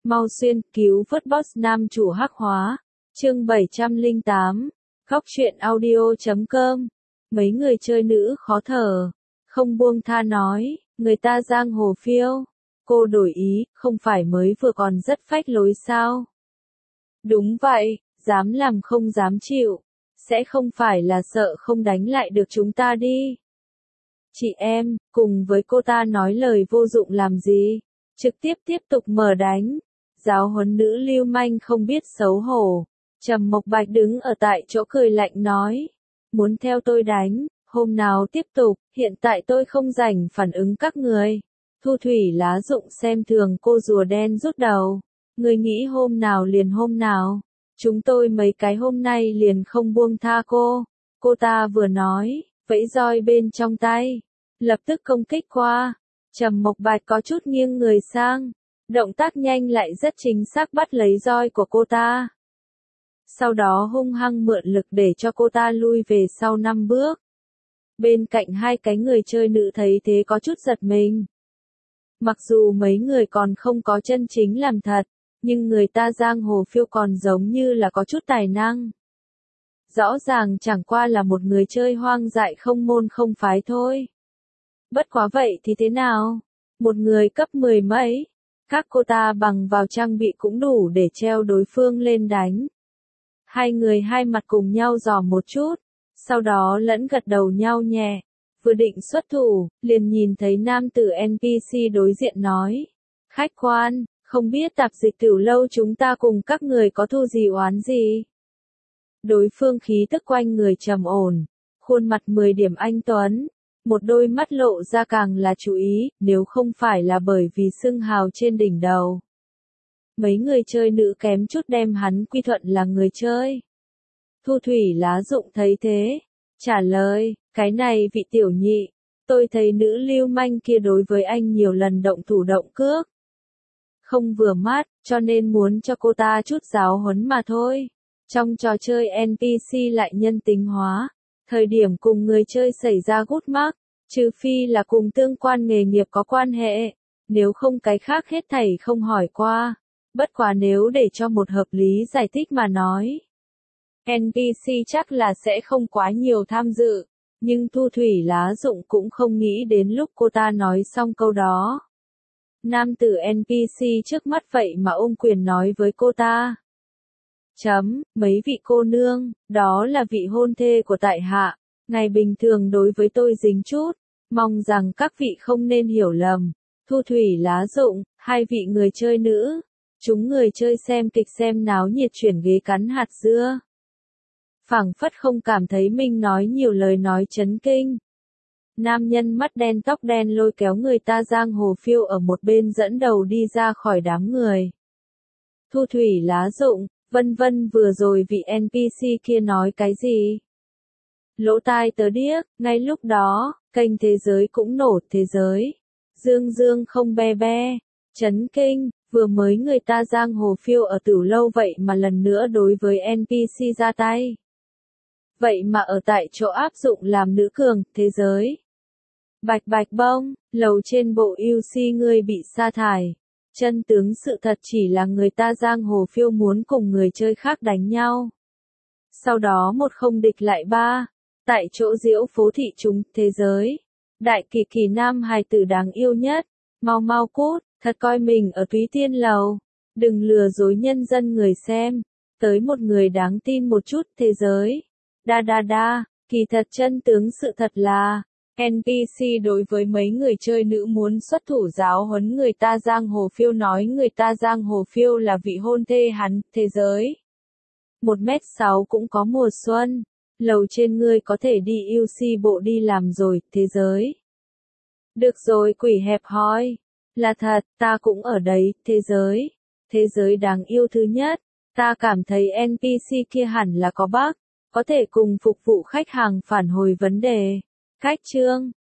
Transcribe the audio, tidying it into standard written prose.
Mau xuyên cứu vớt boss nam chủ hắc hóa. Chương 708. Góc truyện audio.com. Mấy người chơi nữ khó thở, không buông tha nói, người ta giang hồ phiêu. Cô đổi ý, không phải mới vừa còn rất phách lối sao? Đúng vậy, dám làm không dám chịu. Sẽ không phải là sợ không đánh lại được chúng ta đi. Chị em, cùng với cô ta nói lời vô dụng làm gì? Trực tiếp tục mở đánh. Giáo huấn nữ lưu manh không biết xấu hổ. Trầm Mộc Bạch đứng ở tại chỗ cười lạnh nói. Muốn theo tôi đánh, hôm nào tiếp tục, hiện tại tôi không rảnh phản ứng các người. Thu Thủy lá dụng xem thường cô rùa đen rút đầu. Người nghĩ hôm nào liền hôm nào. Chúng tôi mấy cái hôm nay liền không buông tha cô. Cô ta vừa nói, vẫy roi bên trong tay. Lập tức công kích qua. Trầm Mộc Bạch có chút nghiêng người sang. Động tác nhanh lại rất chính xác bắt lấy roi của cô ta. Sau đó hung hăng mượn lực để cho cô ta lui về sau 5 bước. Bên cạnh hai cái người chơi nữ thấy thế có chút giật mình. Mặc dù mấy người còn không có chân chính làm thật, nhưng người ta giang hồ phiêu còn giống như là có chút tài năng. Rõ ràng chẳng qua là một người chơi hoang dại không môn không phái thôi. Bất quá vậy thì thế nào? Một người cấp 10 mấy. Các cô ta bằng vào trang bị cũng đủ để treo đối phương lên đánh. Hai người hai mặt cùng nhau dò một chút, sau đó lẫn gật đầu nhau nhẹ. Vừa định xuất thủ, liền nhìn thấy nam tử NPC đối diện nói. Khách quan, không biết tạp dịch tiểu lâu chúng ta cùng các người có thù gì oán gì? Đối phương khí tức quanh người trầm ổn, khuôn mặt 10 điểm anh tuấn. Một đôi mắt lộ ra càng là chú ý, nếu không phải là bởi vì xưng hào trên đỉnh đầu. Mấy người chơi nữ kém chút đem hắn quy thuận là người chơi. Thu Thủy lá dụng thấy thế, trả lời, cái này vị tiểu nhị, tôi thấy nữ lưu manh kia đối với anh nhiều lần động thủ động cước. Không vừa mắt, cho nên muốn cho cô ta chút giáo huấn mà thôi. Trong trò chơi NPC lại nhân tính hóa. Thời điểm cùng người chơi xảy ra gút mắc, trừ phi là cùng tương quan nghề nghiệp có quan hệ, nếu không cái khác hết thảy không hỏi qua. Bất quá nếu để cho một hợp lý giải thích mà nói, NPC chắc là sẽ không quá nhiều tham dự, nhưng Thu Thủy lá dụng cũng không nghĩ đến lúc cô ta nói xong câu đó. Nam tử NPC trước mắt vậy mà ôm quyền nói với cô ta. Mấy vị cô nương, đó là vị hôn thê của tại hạ, ngày bình thường đối với tôi dính chút, mong rằng các vị không nên hiểu lầm. Thu Thủy lá dụng, hai vị người chơi nữ, chúng người chơi xem kịch xem náo nhiệt chuyển ghế cắn hạt dưa. Phảng phất không cảm thấy mình nói nhiều lời nói chấn kinh. Nam nhân mắt đen tóc đen lôi kéo người ta giang hồ phiêu ở một bên dẫn đầu đi ra khỏi đám người. Thu Thủy lá dụng, vân vừa rồi vị NPC kia nói cái gì? Lỗ tai tớ điếc, ngay lúc đó, kênh thế giới cũng nổ thế giới. Dương không be be, chấn kinh, vừa mới người ta giang hồ phiêu ở Tửu Lâu vậy mà lần nữa đối với NPC ra tay. Vậy mà ở tại chỗ áp dụng làm nữ cường, thế giới. Bạch bông, lầu trên bộ UC ngươi bị sa thải. Chân tướng sự thật chỉ là người ta giang hồ phiêu muốn cùng người chơi khác đánh nhau. Sau đó một không địch lại ba. Tại chỗ diễu phố thị chúng thế giới. Đại kỳ nam hài tử đáng yêu nhất. Mau cút, thật coi mình ở Túy Tiên Lầu. Đừng lừa dối nhân dân người xem. Tới một người đáng tin một chút thế giới. Đa, kỳ thật chân tướng sự thật là. NPC đối với mấy người chơi nữ muốn xuất thủ giáo huấn người ta giang hồ phiêu nói người ta giang hồ phiêu là vị hôn thê hắn, thế giới. 1m6 cũng có mùa xuân. Lầu trên ngươi có thể đi UC bộ đi làm rồi, thế giới. Được rồi quỷ hẹp hòi. Là thật, ta cũng ở đấy, thế giới. Thế giới đáng yêu thứ nhất. Ta cảm thấy NPC kia hẳn là có bug, có thể cùng phục vụ khách hàng phản hồi vấn đề. Khách trương,